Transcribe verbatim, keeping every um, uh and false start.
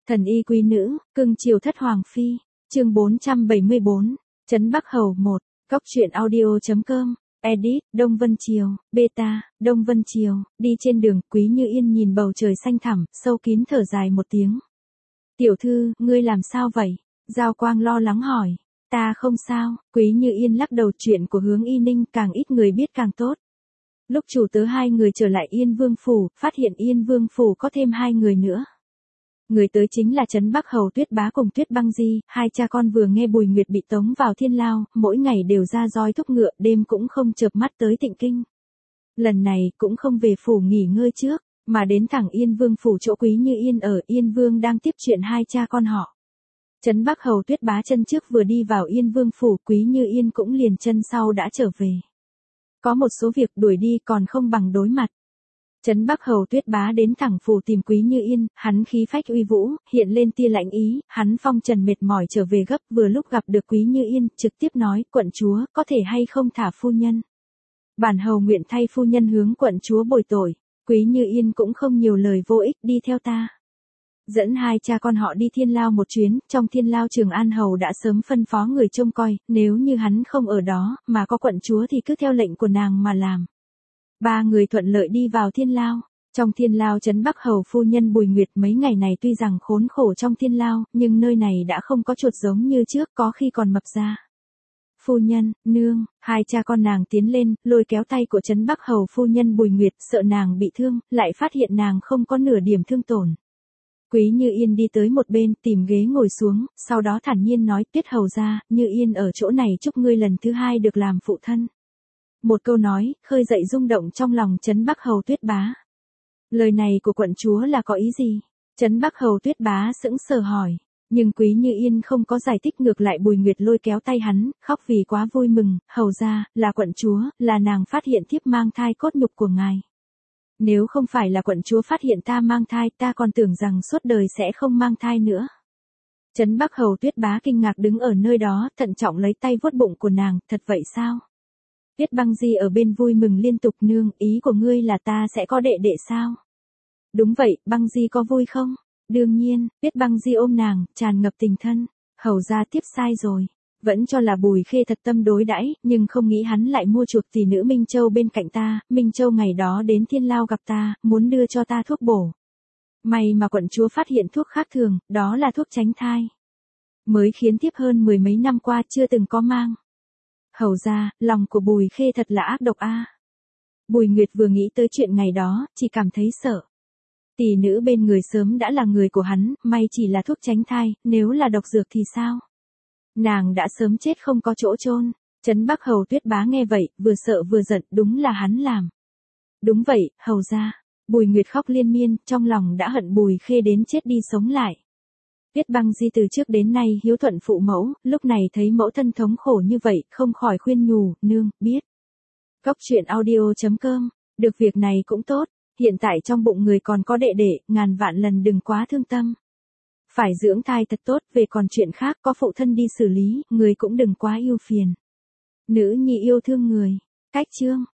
Thần y quý nữ, cưng chiều thất hoàng phi, chương bốn trăm bảy mươi bốn, Trấn Bắc Hầu một, Cóc truyện audio.com, edit, Đông Vân Triều, beta, Đông Vân Triều, đi trên đường, Quý Như Yên nhìn bầu trời xanh thẳm, sâu kín thở dài một tiếng. Tiểu thư, ngươi làm sao vậy? Giao Quang lo lắng hỏi. Ta không sao, Quý Như Yên lắc đầu, chuyện của Hướng Y Ninh càng ít người biết càng tốt. Lúc chủ tớ hai người trở lại Yên Vương Phủ, phát hiện Yên Vương Phủ có thêm hai người nữa. Người tới chính là Trấn Bắc Hầu Tuyết Bá cùng Tuyết Băng Di, hai cha con vừa nghe Bùi Nguyệt bị tống vào thiên lao, mỗi ngày đều ra roi thúc ngựa, đêm cũng không chợp mắt tới Tịnh Kinh. Lần này cũng không về phủ nghỉ ngơi trước, mà đến thẳng Yên Vương Phủ chỗ Quý Như Yên ở. Yên Vương đang tiếp chuyện hai cha con họ. Trấn Bắc Hầu Tuyết Bá chân trước vừa đi vào Yên Vương Phủ, Quý Như Yên cũng liền chân sau đã trở về. Có một số việc đuổi đi còn không bằng đối mặt. Trấn Bắc Hầu Tuyết Bá đến thẳng phủ tìm Quý Như Yên, hắn khí phách uy vũ, hiện lên tia lạnh ý, hắn phong trần mệt mỏi trở về gấp, vừa lúc gặp được Quý Như Yên, trực tiếp nói, quận chúa, có thể hay không thả phu nhân. Bản hầu nguyện thay phu nhân hướng quận chúa bồi tội. Quý Như Yên cũng không nhiều lời vô ích, đi theo ta. Dẫn hai cha con họ đi thiên lao một chuyến, trong thiên lao Trường An Hầu đã sớm phân phó người trông coi, nếu như hắn không ở đó, mà có quận chúa thì cứ theo lệnh của nàng mà làm. Ba người thuận lợi đi vào thiên lao. Trong thiên lao Trấn Bắc Hầu phu nhân Bùi Nguyệt mấy ngày này tuy rằng khốn khổ trong thiên lao, nhưng nơi này đã không có chuột giống như trước, có khi còn mập ra. Phu nhân, nương, hai cha con nàng tiến lên, lôi kéo tay của Trấn Bắc Hầu phu nhân Bùi Nguyệt, sợ nàng bị thương, lại phát hiện nàng không có nửa điểm thương tổn. Quý Như Yên đi tới một bên, tìm ghế ngồi xuống, sau đó thản nhiên nói, Tuyết hầu gia, Như Yên ở chỗ này chúc ngươi lần thứ hai được làm phụ thân. Một câu nói, khơi dậy rung động trong lòng Trấn Bắc Hầu Tuyết Bá. Lời này của quận chúa là có ý gì? Trấn Bắc Hầu Tuyết Bá sững sờ hỏi. Nhưng Quý Như Yên không có giải thích, ngược lại Bùi Nguyệt lôi kéo tay hắn, khóc vì quá vui mừng, hầu gia, là quận chúa, là nàng phát hiện thiếp mang thai cốt nhục của ngài. Nếu không phải là quận chúa phát hiện ta mang thai, ta còn tưởng rằng suốt đời sẽ không mang thai nữa. Trấn Bắc Hầu Tuyết Bá kinh ngạc đứng ở nơi đó, thận trọng lấy tay vuốt bụng của nàng, thật vậy sao? Tuyết Băng Di ở bên vui mừng liên tục, nương, ý của ngươi là ta sẽ có đệ đệ sao? Đúng vậy, Băng Di có vui không? Đương nhiên, Tuyết Băng Di ôm nàng, tràn ngập tình thân. Hầu gia tiếp sai rồi. Vẫn cho là Bùi Khê thật tâm đối đãi, nhưng không nghĩ hắn lại mua chuộc tỷ nữ Minh Châu bên cạnh ta. Minh Châu ngày đó đến thiên lao gặp ta, muốn đưa cho ta thuốc bổ. May mà quận chúa phát hiện thuốc khác thường, đó là thuốc tránh thai. Mới khiến thiếp hơn mười mấy năm qua chưa từng có mang. Hầu ra, lòng của Bùi Khê thật là ác độc a. Bùi Nguyệt vừa nghĩ tới chuyện ngày đó, chỉ cảm thấy sợ. Tỷ nữ bên người sớm đã là người của hắn, may chỉ là thuốc tránh thai, nếu là độc dược thì sao? Nàng đã sớm chết không có chỗ chôn. Trấn Bắc Hầu Tuyết Bá nghe vậy, vừa sợ vừa giận, đúng là hắn làm. Đúng vậy, hầu ra. Bùi Nguyệt khóc liên miên, trong lòng đã hận Bùi Khê đến chết đi sống lại. Tuyết Băng Di từ trước đến nay hiếu thuận phụ mẫu, lúc này thấy mẫu thân thống khổ như vậy, không khỏi khuyên nhủ, nương, biết. Cóc truyện audio.com, được việc này cũng tốt, hiện tại trong bụng người còn có đệ đệ, ngàn vạn lần đừng quá thương tâm. Phải dưỡng thai thật tốt, về còn chuyện khác có phụ thân đi xử lý, người cũng đừng quá yêu phiền. Nữ nhi yêu thương người. Cách chương.